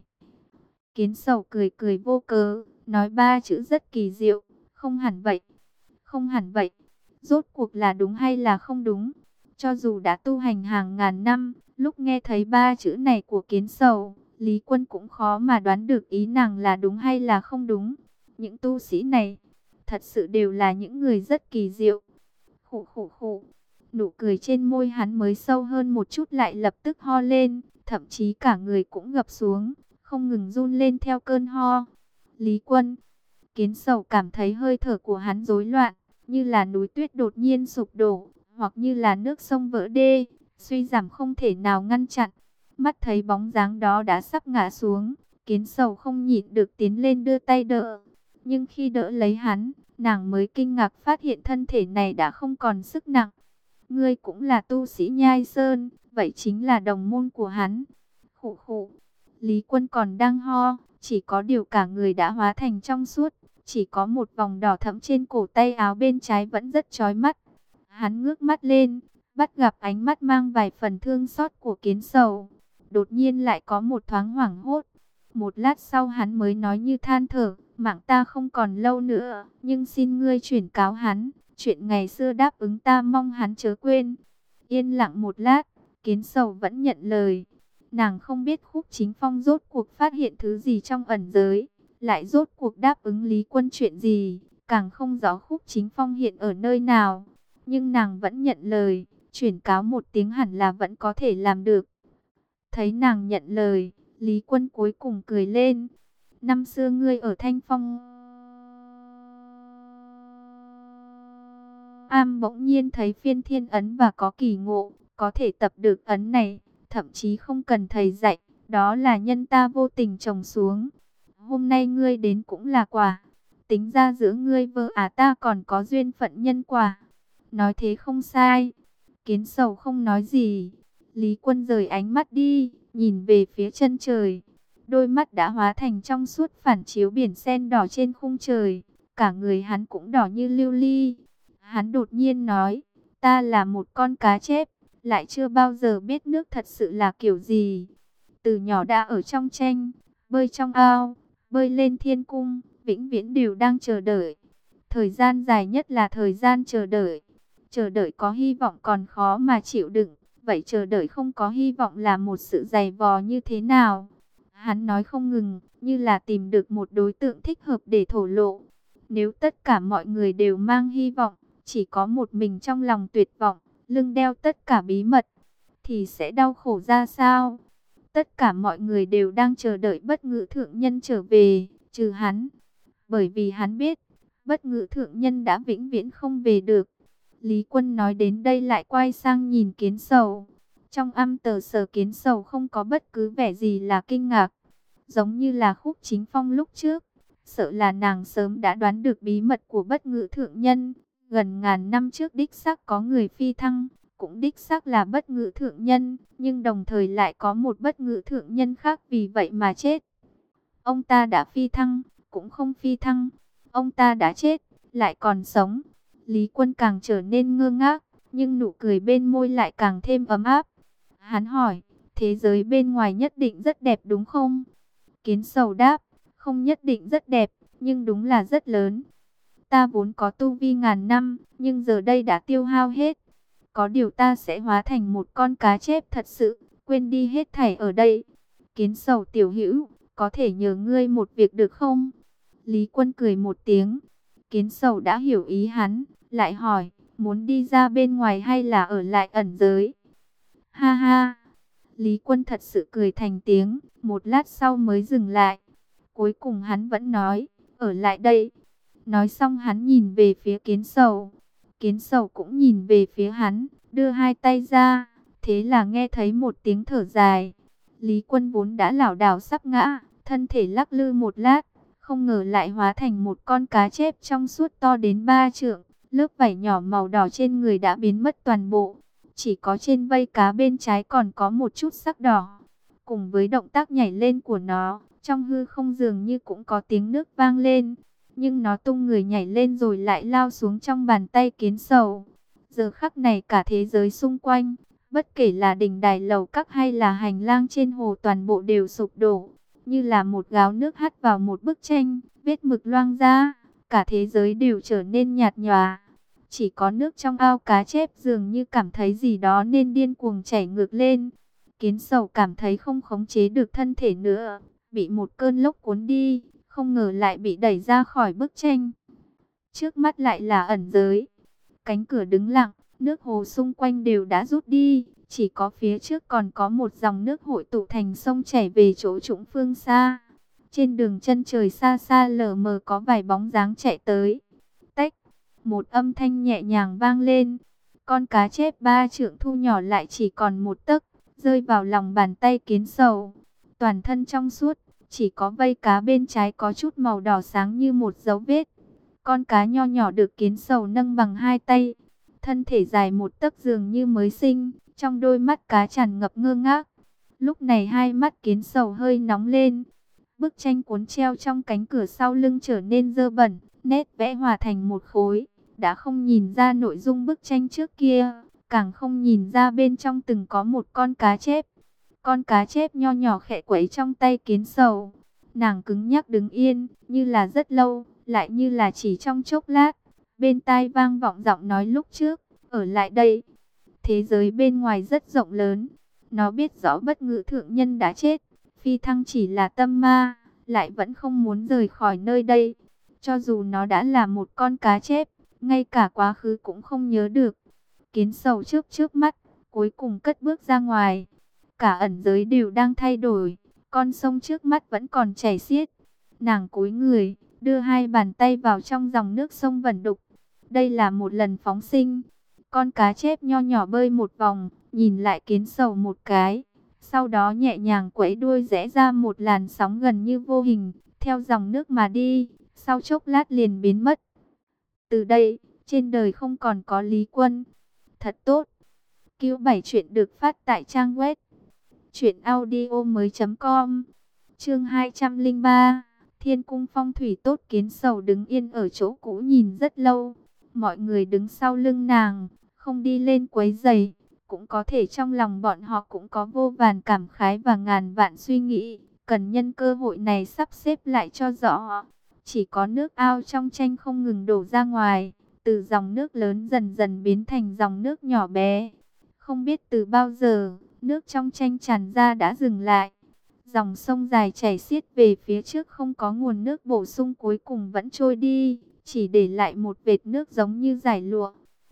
Kiến Sầu cười cười vô cớ, nói ba chữ rất kỳ diệu, không hẳn vậy, không hẳn vậy. Rốt cuộc là đúng hay là không đúng? Cho dù đã tu hành hàng ngàn năm, lúc nghe thấy ba chữ này của Kiến Sầu, Lý Quân cũng khó mà đoán được ý nàng là đúng hay là không đúng. Những tu sĩ này, thật sự đều là những người rất kỳ diệu. Khụ khụ khụ, nụ cười trên môi hắn mới sâu hơn một chút lại lập tức ho lên, thậm chí cả người cũng gập xuống, không ngừng run lên theo cơn ho. Lý Quân, Kiến Sầu cảm thấy hơi thở của hắn rối loạn, như là núi tuyết đột nhiên sụp đổ, hoặc như là nước sông vỡ đê, suy giảm không thể nào ngăn chặn. Mắt thấy bóng dáng đó đã sắp ngã xuống, Kiến Sầu không nhịn được tiến lên đưa tay đỡ. Nhưng khi đỡ lấy hắn, nàng mới kinh ngạc phát hiện thân thể này đã không còn sức nặng. Ngươi cũng là tu sĩ Nhai Sơn, vậy chính là đồng môn của hắn. Khụ khụ. Lý Quân còn đang ho, chỉ có điều cả người đã hóa thành trong suốt, chỉ có một vòng đỏ thẫm trên cổ tay áo bên trái vẫn rất chói mắt. Hắn ngước mắt lên, bắt gặp ánh mắt mang vài phần thương xót của Kiến Sầu. Đột nhiên lại có một thoáng hoảng hốt. Một lát sau hắn mới nói như than thở, mạng ta không còn lâu nữa, nhưng xin ngươi chuyển cáo hắn, chuyện ngày xưa đáp ứng ta mong hắn chớ quên. Yên lặng một lát, Kiến Sầu vẫn nhận lời. Nàng không biết Khúc Chính Phong rốt cuộc phát hiện thứ gì trong ẩn giới, lại rốt cuộc đáp ứng Lý Quân chuyện gì, càng không rõ Khúc Chính Phong hiện ở nơi nào. Nhưng nàng vẫn nhận lời, chuyển cáo một tiếng hẳn là vẫn có thể làm được. Thấy nàng nhận lời, Lý Quân cuối cùng cười lên. Năm xưa ngươi ở Thanh Phong Am bỗng nhiên thấy phiên thiên ấn và có kỳ ngộ, có thể tập được ấn này, thậm chí không cần thầy dạy, đó là nhân ta vô tình trồng xuống. Hôm nay ngươi đến cũng là quả, tính ra giữa ngươi vợ ta còn có duyên phận nhân quả. Nói thế không sai. Kiến Sầu không nói gì. Lý Quân rời ánh mắt đi, nhìn về phía chân trời. Đôi mắt đã hóa thành trong suốt phản chiếu biển sen đỏ trên khung trời. Cả người hắn cũng đỏ như lưu ly. Hắn đột nhiên nói, ta là một con cá chép, lại chưa bao giờ biết nước thật sự là kiểu gì. Từ nhỏ đã ở trong tranh, bơi trong ao, bơi lên thiên cung, vĩnh viễn đều đang chờ đợi. Thời gian dài nhất là thời gian chờ đợi. Chờ đợi có hy vọng còn khó mà chịu đựng. Vậy chờ đợi không có hy vọng là một sự dày vò như thế nào? Hắn nói không ngừng, như là tìm được một đối tượng thích hợp để thổ lộ. Nếu tất cả mọi người đều mang hy vọng, chỉ có một mình trong lòng tuyệt vọng, lưng đeo tất cả bí mật, thì sẽ đau khổ ra sao? Tất cả mọi người đều đang chờ đợi Bất Ngự Thượng Nhân trở về, trừ hắn. Bởi vì hắn biết, Bất Ngự Thượng Nhân đã vĩnh viễn không về được. Lý Quân nói đến đây lại quay sang nhìn Kiến Sầu. Trong âm tờ Sở Kiến Sầu không có bất cứ vẻ gì là kinh ngạc. Giống như là Khúc Chính Phong lúc trước. Sợ là nàng sớm đã đoán được bí mật của Bất Ngự Thượng Nhân. Gần ngàn năm trước đích xác có người phi thăng, cũng đích xác là Bất Ngự Thượng Nhân. Nhưng đồng thời lại có một Bất Ngự Thượng Nhân khác vì vậy mà chết. Ông ta đã phi thăng, cũng không phi thăng. Ông ta đã chết, lại còn sống. Lý Quân càng trở nên ngơ ngác, nhưng nụ cười bên môi lại càng thêm ấm áp. Hắn hỏi, thế giới bên ngoài nhất định rất đẹp đúng không? Kiến Sầu đáp, không nhất định rất đẹp, nhưng đúng là rất lớn. Ta vốn có tu vi ngàn năm, nhưng giờ đây đã tiêu hao hết. Có điều ta sẽ hóa thành một con cá chép thật sự, quên đi hết thảy ở đây. Kiến Sầu tiểu hữu, có thể nhờ ngươi một việc được không? Lý Quân cười một tiếng. Kiến Sầu đã hiểu ý hắn, lại hỏi, muốn đi ra bên ngoài hay là ở lại ẩn giới? Ha ha! Lý Quân thật sự cười thành tiếng, một lát sau mới dừng lại. Cuối cùng hắn vẫn nói, ở lại đây. Nói xong hắn nhìn về phía Kiến Sầu. Kiến Sầu cũng nhìn về phía hắn, đưa hai tay ra. Thế là nghe thấy một tiếng thở dài. Lý Quân vốn đã lảo đảo sắp ngã, thân thể lắc lư một lát, không ngờ lại hóa thành một con cá chép trong suốt to đến 3 trượng. Lớp vảy nhỏ màu đỏ trên người đã biến mất toàn bộ. Chỉ có trên vây cá bên trái còn có một chút sắc đỏ. Cùng với động tác nhảy lên của nó, trong hư không dường như cũng có tiếng nước vang lên. Nhưng nó tung người nhảy lên rồi lại lao xuống trong bàn tay Kiến Sầu. Giờ khắc này cả thế giới xung quanh, bất kể là đỉnh đài lầu các hay là hành lang trên hồ, toàn bộ đều sụp đổ. Như là một gáo nước hắt vào một bức tranh, vết mực loang ra, cả thế giới đều trở nên nhạt nhòa. Chỉ có nước trong ao cá chép dường như cảm thấy gì đó nên điên cuồng chảy ngược lên. Kiến Sầu cảm thấy không khống chế được thân thể nữa, bị một cơn lốc cuốn đi, không ngờ lại bị đẩy ra khỏi bức tranh. Trước mắt lại là ẩn giới. Cánh cửa đứng lặng, nước hồ xung quanh đều đã rút đi, chỉ có phía trước còn có một dòng nước hội tụ thành sông chảy về chỗ trũng phương xa. Trên đường chân trời xa xa lờ mờ có vài bóng dáng chạy tới. Tách, một âm thanh nhẹ nhàng vang lên. Con cá chép 3 trượng thu nhỏ lại chỉ còn một tấc, rơi vào lòng bàn tay Kiến Sầu. Toàn thân trong suốt, chỉ có vây cá bên trái có chút màu đỏ sáng như một dấu vết. Con cá nho nhỏ được Kiến Sầu nâng bằng hai tay. Thân thể dài một tấc dường như mới sinh, trong đôi mắt cá tràn ngập ngơ ngác. Lúc này hai mắt Kiến Sầu hơi nóng lên. Bức tranh cuốn treo trong cánh cửa sau lưng trở nên dơ bẩn, nét vẽ hòa thành một khối. Đã không nhìn ra nội dung bức tranh trước kia, càng không nhìn ra bên trong từng có một con cá chép. Con cá chép nho nhỏ khẽ quấy trong tay Kiến Sầu. Nàng cứng nhắc đứng yên, như là rất lâu, lại như là chỉ trong chốc lát. Bên tai vang vọng giọng nói lúc trước, ở lại đây. Thế giới bên ngoài rất rộng lớn. Nó biết rõ Bất Ngự thượng nhân đã chết. Phi Thăng chỉ là tâm ma, lại vẫn không muốn rời khỏi nơi đây. Cho dù nó đã là một con cá chép, ngay cả quá khứ cũng không nhớ được. Kiến Sầu chớp chớp mắt, cuối cùng cất bước ra ngoài. Cả ẩn giới đều đang thay đổi, con sông trước mắt vẫn còn chảy xiết. Nàng cúi người, đưa hai bàn tay vào trong dòng nước sông vẩn đục. Đây là một lần phóng sinh. Con cá chép nho nhỏ bơi một vòng, nhìn lại Kiến Sầu một cái. Sau đó nhẹ nhàng quẫy đuôi rẽ ra một làn sóng gần như vô hình, theo dòng nước mà đi, sau chốc lát liền biến mất. Từ đây, trên đời không còn có Lý Quân. Thật tốt. Cứu 7 chuyện được phát tại trang web truyệnaudiomoi.com. Chương 203. Thiên cung phong thủy tốt. Kiến Sầu đứng yên ở chỗ cũ nhìn rất lâu. Mọi người đứng sau lưng nàng, không đi lên quấy rầy. Cũng có thể trong lòng bọn họ cũng có vô vàn cảm khái và ngàn vạn suy nghĩ, cần nhân cơ hội này sắp xếp lại cho rõ. Chỉ có nước ao trong tranh không ngừng đổ ra ngoài, từ dòng nước lớn dần dần biến thành dòng nước nhỏ bé. Không biết từ bao giờ, nước trong tranh tràn ra đã dừng lại. Dòng sông dài chảy xiết về phía trước không có nguồn nước bổ sung, cuối cùng vẫn trôi đi, chỉ để lại một vệt nước giống như dải lụa.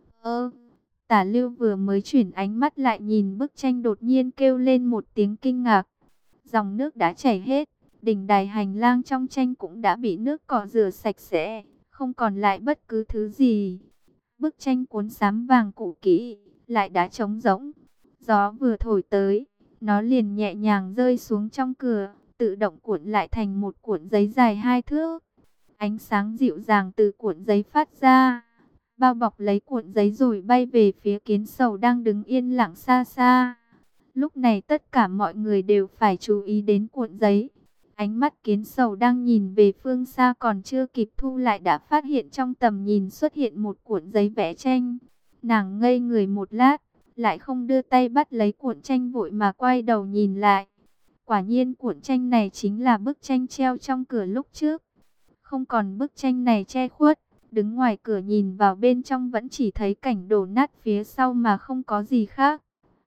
Tả Lưu vừa mới chuyển ánh mắt lại nhìn bức tranh đột nhiên kêu lên một tiếng kinh ngạc. Dòng nước đã chảy hết, đỉnh đài hành lang trong tranh cũng đã bị nước cọ rửa sạch sẽ, không còn lại bất cứ thứ gì. Bức tranh cuốn xám vàng cũ kỹ, lại đã trống rỗng. Gió vừa thổi tới, nó liền nhẹ nhàng rơi xuống trong cửa, tự động cuộn lại thành một cuộn giấy dài 2 thước. Ánh sáng dịu dàng từ cuộn giấy phát ra, bao bọc lấy cuộn giấy rồi bay về phía Kiến Sầu đang đứng yên lặng xa xa. Lúc này tất cả mọi người đều phải chú ý đến cuộn giấy. Ánh mắt Kiến Sầu đang nhìn về phương xa còn chưa kịp thu lại đã phát hiện trong tầm nhìn xuất hiện một cuộn giấy vẽ tranh. Nàng ngây người một lát, lại không đưa tay bắt lấy cuộn tranh vội mà quay đầu nhìn lại. Quả nhiên cuộn tranh này chính là bức tranh treo trong cửa lúc trước. không còn bức tranh này che khuất. Đứng ngoài cửa nhìn vào bên trong vẫn chỉ thấy cảnh đổ nát phía sau mà không có gì khác.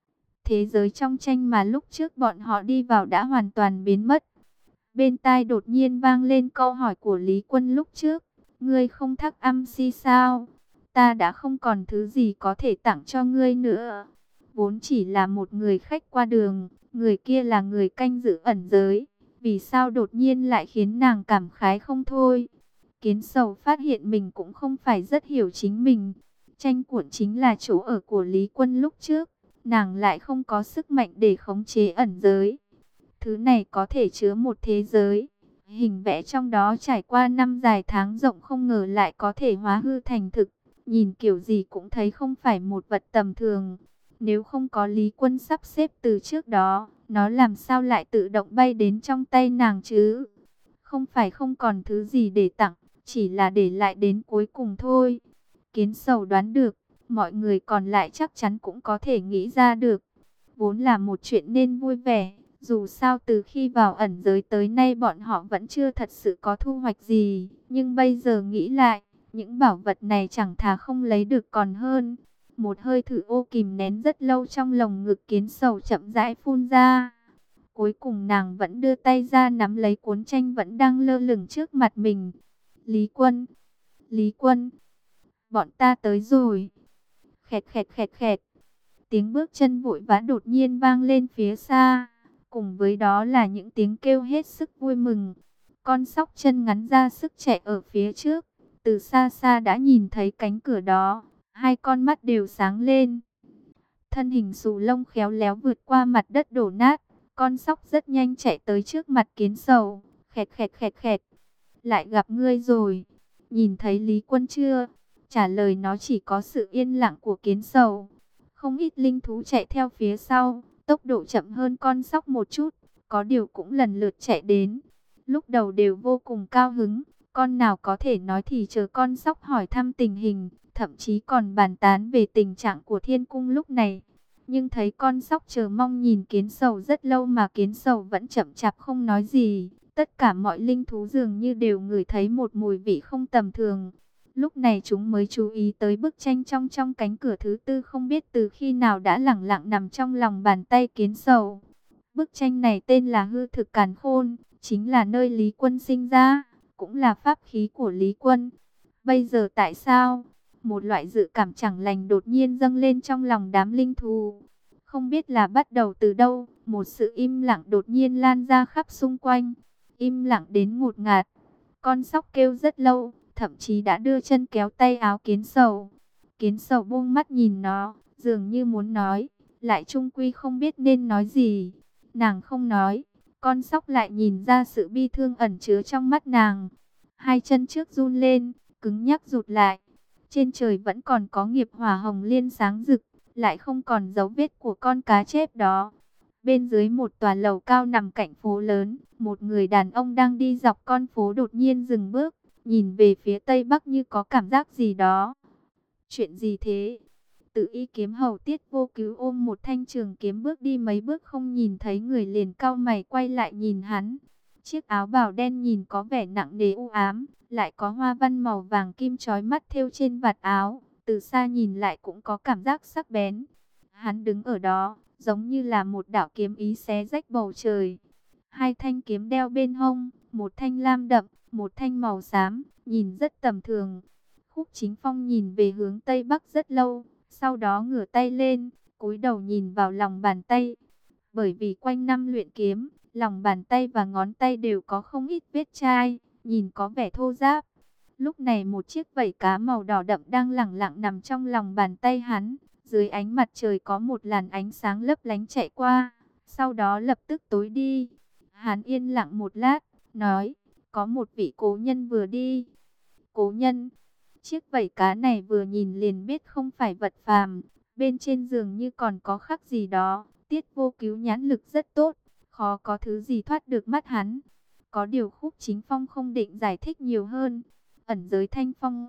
Thế giới trong tranh mà lúc trước bọn họ đi vào đã hoàn toàn biến mất. Bên tai đột nhiên vang lên câu hỏi của Lý Quân lúc trước. Ngươi không thắc âm si sao? Ta đã không còn thứ gì có thể tặng cho ngươi nữa. Vốn chỉ là một người khách qua đường, người kia là người canh giữ ẩn giới. Vì sao đột nhiên lại khiến nàng cảm khái không thôi? Kiến Sầu phát hiện mình cũng không phải rất hiểu chính mình. Tranh cuộn chính là chỗ ở của Lý Quân lúc trước. Nàng lại không có sức mạnh để khống chế ẩn giới. Thứ này có thể chứa một thế giới. Hình vẽ trong đó trải qua năm dài tháng rộng không ngờ lại có thể hóa hư thành thực. Nhìn kiểu gì cũng thấy không phải một vật tầm thường. Nếu không có Lý Quân sắp xếp từ trước đó, nó làm sao lại tự động bay đến trong tay nàng chứ? Không phải không còn thứ gì để tặng, chỉ là để lại đến cuối cùng thôi. Kiến Sầu đoán được, mọi người còn lại chắc chắn cũng có thể nghĩ ra được. Vốn là một chuyện nên vui vẻ, dù sao từ khi vào ẩn giới tới nay bọn họ vẫn chưa thật sự có thu hoạch gì. Nhưng bây giờ nghĩ lại, những bảo vật này chẳng thà không lấy được còn hơn. Một hơi thở ô kìm nén rất lâu trong lồng ngực Kiến Sầu chậm rãi phun ra. Cuối cùng nàng vẫn đưa tay ra nắm lấy cuốn tranh vẫn đang lơ lửng trước mặt mình. Lý Quân, Lý Quân, bọn ta tới rồi. Khẹt khẹt khẹt khẹt. Tiếng bước chân vội vã đột nhiên vang lên phía xa. Cùng với đó là những tiếng kêu hết sức vui mừng. Con sóc chân ngắn ra sức chạy ở phía trước. Từ xa xa đã nhìn thấy cánh cửa đó. Hai con mắt đều sáng lên. Thân hình xù lông khéo léo vượt qua mặt đất đổ nát. Con sóc rất nhanh chạy tới trước mặt Kiến Sầu. Khẹt khẹt khẹt khẹt. Lại gặp ngươi rồi. Nhìn thấy Lý Quân chưa? Trả lời nó chỉ có sự yên lặng của Kiến Sầu. Không ít linh thú chạy theo phía sau. Tốc độ chậm hơn con sóc một chút. Có điều cũng lần lượt chạy đến. Lúc đầu đều vô cùng cao hứng. Con nào có thể nói thì chờ con sóc hỏi thăm tình hình. Thậm chí còn bàn tán về tình trạng của thiên cung lúc này. Nhưng thấy con sóc chờ mong nhìn Kiến Sầu rất lâu mà Kiến Sầu vẫn chậm chạp không nói gì. Tất cả mọi linh thú dường như đều ngửi thấy một mùi vị không tầm thường. Lúc này chúng mới chú ý tới bức tranh trong cánh cửa thứ tư không biết từ khi nào đã lẳng lặng nằm trong lòng bàn tay Kiến Sầu. Bức tranh này tên là Hư Thực Càn Khôn, chính là nơi Lý Quân sinh ra, cũng là pháp khí của Lý Quân. Bây giờ tại sao? Một loại dự cảm chẳng lành đột nhiên dâng lên trong lòng đám linh thú. Không biết là bắt đầu từ đâu, một sự im lặng đột nhiên lan ra khắp xung quanh. Im lặng đến ngột ngạt. Con sóc kêu rất lâu, thậm chí đã đưa chân kéo tay áo Kiến Sầu. Kiến Sầu buông mắt nhìn nó, dường như muốn nói, lại chung quy không biết nên nói gì. Nàng không nói, con sóc lại nhìn ra sự bi thương ẩn chứa trong mắt nàng. Hai chân trước run lên, cứng nhắc rụt lại. Trên trời vẫn còn có nghiệp hỏa hồng liên sáng rực, lại không còn dấu vết của con cá chép đó. Bên dưới một tòa lầu cao nằm cạnh phố lớn, một người đàn ông đang đi dọc con phố đột nhiên dừng bước, nhìn về phía tây bắc như có cảm giác gì đó. Chuyện gì thế? Tự y kiếm hầu Tiết Vô Cứu ôm một thanh trường kiếm bước đi mấy bước không nhìn thấy người liền cau mày quay lại nhìn hắn. Chiếc áo bào đen nhìn có vẻ nặng nề u ám, lại có hoa văn màu vàng kim chói mắt thêu trên vạt áo, từ xa nhìn lại cũng có cảm giác sắc bén. Hắn đứng ở đó, giống như là một đạo kiếm ý xé rách bầu trời. Hai thanh kiếm đeo bên hông, một thanh lam đậm, một thanh màu xám, nhìn rất tầm thường. Khúc Chính Phong nhìn về hướng tây bắc rất lâu, sau đó ngửa tay lên, cúi đầu nhìn vào lòng bàn tay. Bởi vì quanh năm luyện kiếm, lòng bàn tay và ngón tay đều có không ít vết chai, nhìn có vẻ thô ráp. Lúc này một chiếc vảy cá màu đỏ đậm đang lẳng lặng nằm trong lòng bàn tay hắn. Dưới ánh mặt trời có một làn ánh sáng lấp lánh chạy qua, sau đó lập tức tối đi. Hắn yên lặng một lát, nói, có một vị cố nhân vừa đi. Cố nhân? Chiếc vảy cá này vừa nhìn liền biết không phải vật phàm, bên trên giường như còn có khắc gì đó. Tiết Vô Cứu nhãn lực rất tốt, khó có thứ gì thoát được mắt hắn. Có điều Khúc Chính Phong không định giải thích nhiều hơn. Ẩn giới Thanh Phong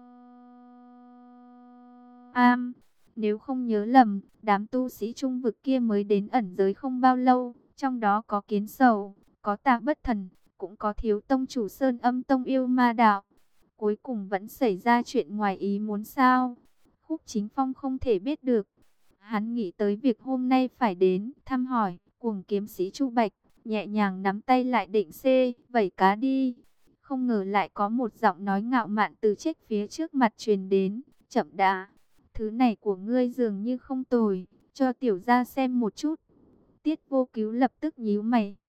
Am, nếu không nhớ lầm, đám tu sĩ trung vực kia mới đến ẩn giới không bao lâu, trong đó có Kiến Sầu, có Tạ Bất Thần, cũng có thiếu tông chủ Sơn Âm Tông yêu ma đạo. Cuối cùng vẫn xảy ra chuyện ngoài ý muốn sao? Khúc Chính Phong không thể biết được. Hắn nghĩ tới việc hôm nay phải đến thăm hỏi Cuồng kiếm sĩ Chu Bạch, nhẹ nhàng nắm tay lại định vẩy cá đi. Không ngờ lại có một giọng nói ngạo mạn từ trách phía trước mặt truyền đến. Chậm đã, thứ này của ngươi dường như không tồi, cho tiểu gia xem một chút. Tiết Vô Cứu lập tức nhíu mày.